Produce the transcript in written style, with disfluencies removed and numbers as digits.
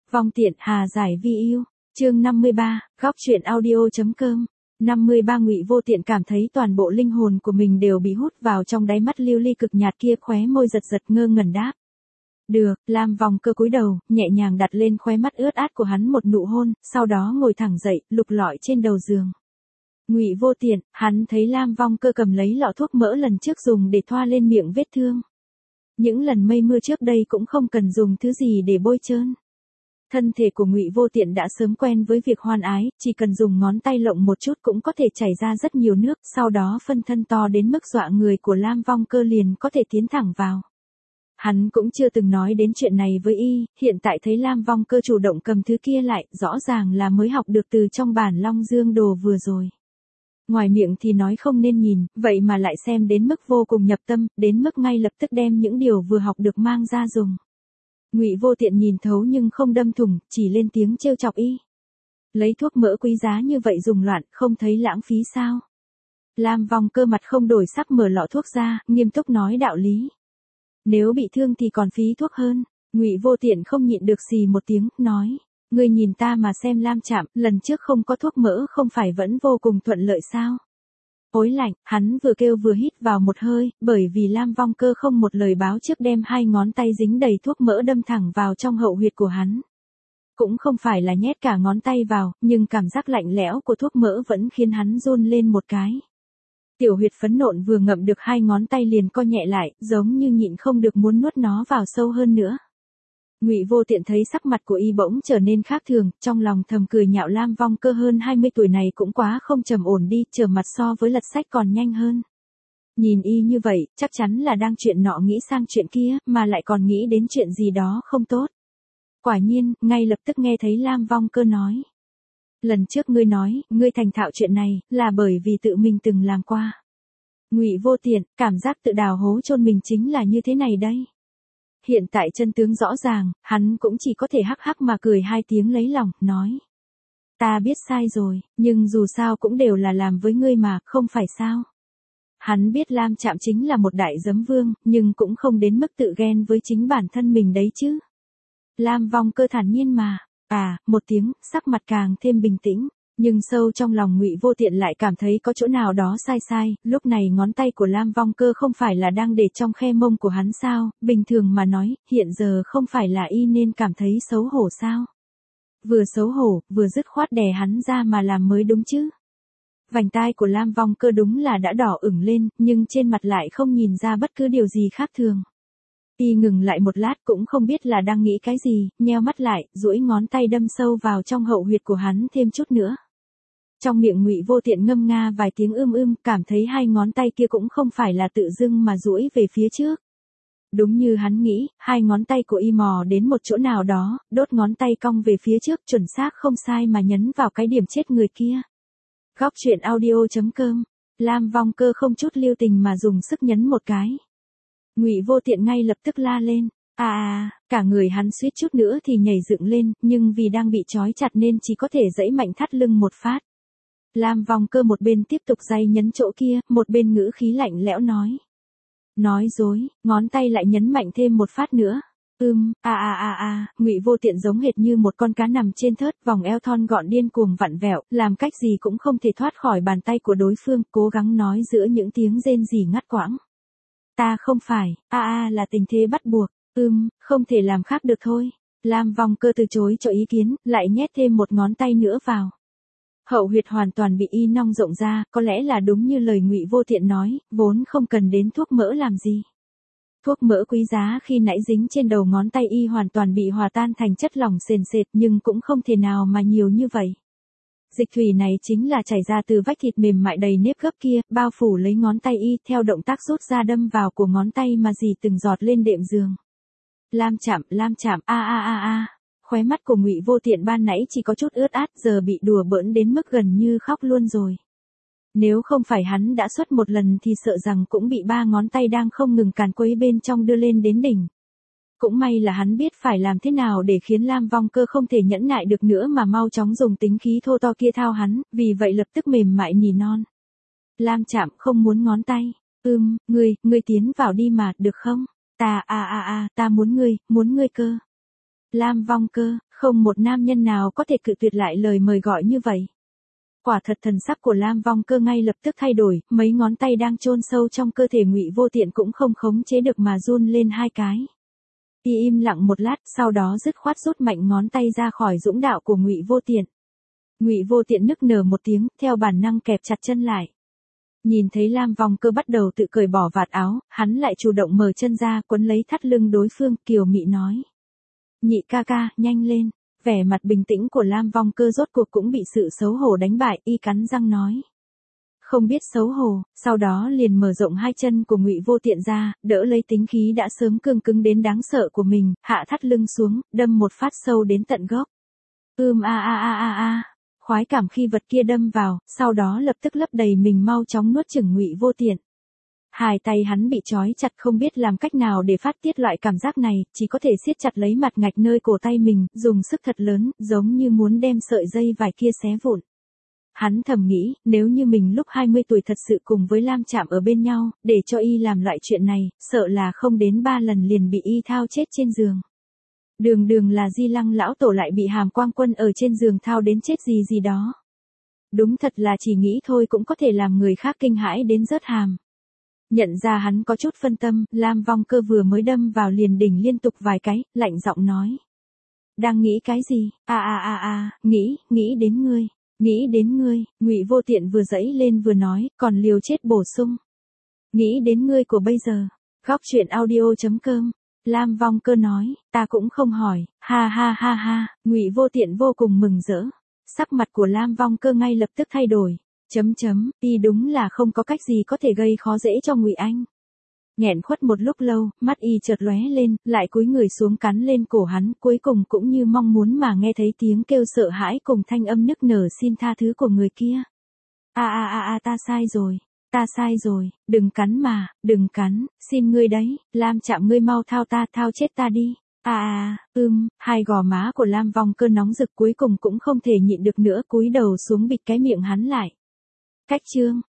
Vong tiện hà giải vi yêu. Chương 53, góc truyện audio.com. 53 Ngụy Vô Tiện cảm thấy toàn bộ linh hồn của mình đều bị hút vào trong đáy mắt lưu ly cực nhạt kia, khóe môi giật giật ngơ ngẩn đáp. Được, Lam Vong Cơ cúi đầu, nhẹ nhàng đặt lên khóe mắt ướt át của hắn một nụ hôn, sau đó ngồi thẳng dậy, lục lọi trên đầu giường. Ngụy Vô Tiện, hắn thấy Lam Vong Cơ cầm lấy lọ thuốc mỡ lần trước dùng để thoa lên miệng vết thương. Những lần mây mưa trước đây cũng không cần dùng thứ gì để bôi trơn. Thân thể của Ngụy Vô Tiện đã sớm quen với việc hoan ái, chỉ cần dùng ngón tay lộng một chút cũng có thể chảy ra rất nhiều nước, sau đó phân thân to đến mức dọa người của Lam Vong Cơ liền có thể tiến thẳng vào. Hắn cũng chưa từng nói đến chuyện này với y, hiện tại thấy Lam Vong Cơ chủ động cầm thứ kia lại, rõ ràng là mới học được từ trong bản Long Dương Đồ vừa rồi. Ngoài miệng thì nói không nên nhìn, vậy mà lại xem đến mức vô cùng nhập tâm, đến mức ngay lập tức đem những điều vừa học được mang ra dùng. Ngụy Vô Tiện nhìn thấu nhưng không đâm thủng, chỉ lên tiếng trêu chọc y. Lấy thuốc mỡ quý giá như vậy dùng loạn, không thấy lãng phí sao? Lam Vong Cơ mặt không đổi sắc mở lọ thuốc ra, nghiêm túc nói đạo lý. Nếu bị thương thì còn phí thuốc hơn. Ngụy Vô Tiện không nhịn được xì một tiếng, nói. Ngươi nhìn ta mà xem Lam Trạm, lần trước không có thuốc mỡ không phải vẫn vô cùng thuận lợi sao? Ối lạnh, hắn vừa kêu vừa hít vào một hơi, bởi vì Lam Vong Cơ không một lời báo trước đem hai ngón tay dính đầy thuốc mỡ đâm thẳng vào trong hậu huyệt của hắn. Cũng không phải là nhét cả ngón tay vào, nhưng cảm giác lạnh lẽo của thuốc mỡ vẫn khiến hắn run lên một cái. Tiểu huyệt phấn nộn vừa ngậm được hai ngón tay liền co nhẹ lại, giống như nhịn không được muốn nuốt nó vào sâu hơn nữa. Ngụy Vô Tiện thấy sắc mặt của y bỗng trở nên khác thường, trong lòng thầm cười nhạo Lam Vong Cơ hơn 20 tuổi này cũng quá không trầm ổn đi, trở mặt so với lật sách còn nhanh hơn. Nhìn y như vậy, chắc chắn là đang chuyện nọ nghĩ sang chuyện kia, mà lại còn nghĩ đến chuyện gì đó không tốt. Quả nhiên, ngay lập tức nghe thấy Lam Vong Cơ nói. Lần trước ngươi nói, ngươi thành thạo chuyện này, là bởi vì tự mình từng làm qua. Ngụy Vô Tiện, cảm giác tự đào hố chôn mình chính là như thế này đây. Hiện tại chân tướng rõ ràng, hắn cũng chỉ có thể hắc hắc mà cười hai tiếng lấy lòng, nói. Ta biết sai rồi, nhưng dù sao cũng đều là làm với ngươi mà, không phải sao. Hắn biết Lam Trạm chính là một đại giấm vương, nhưng cũng không đến mức tự ghen với chính bản thân mình đấy chứ. Lam Vong Cơ thản nhiên mà, một tiếng, sắc mặt càng thêm bình tĩnh. Nhưng sâu trong lòng Ngụy Vô Tiện lại cảm thấy có chỗ nào đó sai, lúc này ngón tay của Lam Vong Cơ không phải là đang để trong khe mông của hắn sao, bình thường mà nói, hiện giờ không phải là y nên cảm thấy xấu hổ sao. Vừa xấu hổ, vừa dứt khoát đè hắn ra mà làm mới đúng chứ. Vành tai của Lam Vong Cơ đúng là đã đỏ ửng lên, nhưng trên mặt lại không nhìn ra bất cứ điều gì khác thường. Y ngừng lại một lát cũng không biết là đang nghĩ cái gì, nheo mắt lại, duỗi ngón tay đâm sâu vào trong hậu huyệt của hắn thêm chút nữa. Trong miệng Ngụy Vô Tiện ngâm nga vài tiếng cảm thấy hai ngón tay kia cũng không phải là tự dưng mà duỗi về phía trước. Đúng như hắn nghĩ, hai ngón tay của y mò đến một chỗ nào đó, đốt ngón tay cong về phía trước chuẩn xác không sai mà nhấn vào cái điểm chết người kia. Góc truyện audio.com. Lam Vong Cơ không chút lưu tình mà dùng sức nhấn một cái. Ngụy Vô Tiện ngay lập tức la lên. Cả người hắn suýt chút nữa thì nhảy dựng lên, nhưng vì đang bị trói chặt nên chỉ có thể giãy mạnh thắt lưng một phát. Lam Vong Cơ một bên tiếp tục day nhấn chỗ kia, một bên ngữ khí lạnh lẽo nói. Nói dối, ngón tay lại nhấn mạnh thêm một phát nữa. Ngụy Vô Tiện giống hệt như một con cá nằm trên thớt, vòng eo thon gọn điên cuồng vặn vẹo, làm cách gì cũng không thể thoát khỏi bàn tay của đối phương, cố gắng nói giữa những tiếng rên rỉ ngắt quãng. Ta không phải, là tình thế bắt buộc, không thể làm khác được thôi. Lam Vong Cơ từ chối cho ý kiến, lại nhét thêm một ngón tay nữa vào. Hậu huyệt hoàn toàn bị y nong rộng ra, có lẽ là đúng như lời Ngụy Vô Tiện nói, vốn không cần đến thuốc mỡ làm gì. Thuốc mỡ quý giá khi nãy dính trên đầu ngón tay y hoàn toàn bị hòa tan thành chất lỏng sền sệt nhưng cũng không thể nào mà nhiều như vậy. Dịch thủy này chính là chảy ra từ vách thịt mềm mại đầy nếp gấp kia, bao phủ lấy ngón tay y, theo động tác rút ra đâm vào của ngón tay mà dì từng giọt lên đệm giường. Lam Trạm, khóe mắt của Ngụy Vô Tiện ban nãy chỉ có chút ướt át, giờ bị đùa bỡn đến mức gần như khóc luôn rồi. Nếu không phải hắn đã xuất một lần thì sợ rằng cũng bị ba ngón tay đang không ngừng càn quấy bên trong đưa lên đến đỉnh. Cũng may là hắn biết phải làm thế nào để khiến Lam Vong Cơ không thể nhẫn nại được nữa mà mau chóng dùng tính khí thô to kia thao hắn, vì vậy lập tức mềm mại nỉ non. Lam Trạm không muốn ngón tay. Ngươi tiến vào đi mà, được không? Ta muốn ngươi cơ. Lam Vong Cơ, không một nam nhân nào có thể cự tuyệt lại lời mời gọi như vậy. Quả thật thần sắc của Lam Vong Cơ ngay lập tức thay đổi, mấy ngón tay đang chôn sâu trong cơ thể Ngụy Vô Tiện cũng không khống chế được mà run lên hai cái. Y im lặng một lát, sau đó dứt khoát rút mạnh ngón tay ra khỏi dũng đạo của Ngụy Vô Tiện. Ngụy Vô Tiện nức nở một tiếng, theo bản năng kẹp chặt chân lại. Nhìn thấy Lam Vong Cơ bắt đầu tự cởi bỏ vạt áo, hắn lại chủ động mở chân ra, quấn lấy thắt lưng đối phương, kiều mị nói: "Nhị ca ca, nhanh lên." Vẻ mặt bình tĩnh của Lam Vong Cơ rốt cuộc cũng bị sự xấu hổ đánh bại, y cắn răng nói: "Không biết xấu hổ." Sau đó liền mở rộng hai chân của Ngụy Vô Tiện ra, đỡ lấy tính khí đã sớm cương cứng đến đáng sợ của mình, hạ thắt lưng xuống, đâm một phát sâu đến tận gốc. A a a a a. Khoái cảm khi vật kia đâm vào, sau đó lập tức lấp đầy mình, mau chóng nuốt chửng Ngụy Vô Tiện. Hai tay hắn bị trói chặt, không biết làm cách nào để phát tiết loại cảm giác này, chỉ có thể siết chặt lấy mặt ngạch nơi cổ tay mình, dùng sức thật lớn, giống như muốn đem sợi dây vải kia xé vụn. Hắn thầm nghĩ, nếu như mình lúc 20 tuổi thật sự cùng với Lam Trạm ở bên nhau, để cho y làm loại chuyện này, sợ là không đến 3 lần liền bị y thao chết trên giường. Đường đường là Di Lăng lão tổ lại bị Hàm Quang Quân ở trên giường thao đến chết gì gì đó. Đúng thật là chỉ nghĩ thôi cũng có thể làm người khác kinh hãi đến rớt hàm. Nhận ra hắn có chút phân tâm, Lam Vong Cơ vừa mới đâm vào liền đỉnh liên tục vài cái, lạnh giọng nói: "Đang nghĩ cái gì?" Nghĩ đến ngươi. Nghĩ đến ngươi." Ngụy Vô Tiện vừa giãy lên vừa nói, còn liều chết bổ sung: "Nghĩ đến ngươi của bây giờ." Góc truyện audio.com. Lam Vong Cơ nói: "Ta cũng không hỏi." Ha ha ha ha. Ngụy Vô Tiện vô cùng mừng rỡ. Sắc mặt của Lam Vong Cơ ngay lập tức thay đổi. Y đúng là không có cách gì có thể gây khó dễ cho Ngụy Anh. Nghẹn khuất một lúc lâu, mắt y chợt lóe lên, lại cúi người xuống cắn lên cổ hắn, cuối cùng cũng như mong muốn mà nghe thấy tiếng kêu sợ hãi cùng thanh âm nức nở xin tha thứ của người kia. Ta sai rồi, đừng cắn mà, đừng cắn, xin ngươi đấy, Lam Trạm ngươi mau thao chết ta đi." Hai gò má của Lam Vong Cơ nóng rực, cuối cùng cũng không thể nhịn được nữa, cúi đầu xuống bịt cái miệng hắn lại. Cách chương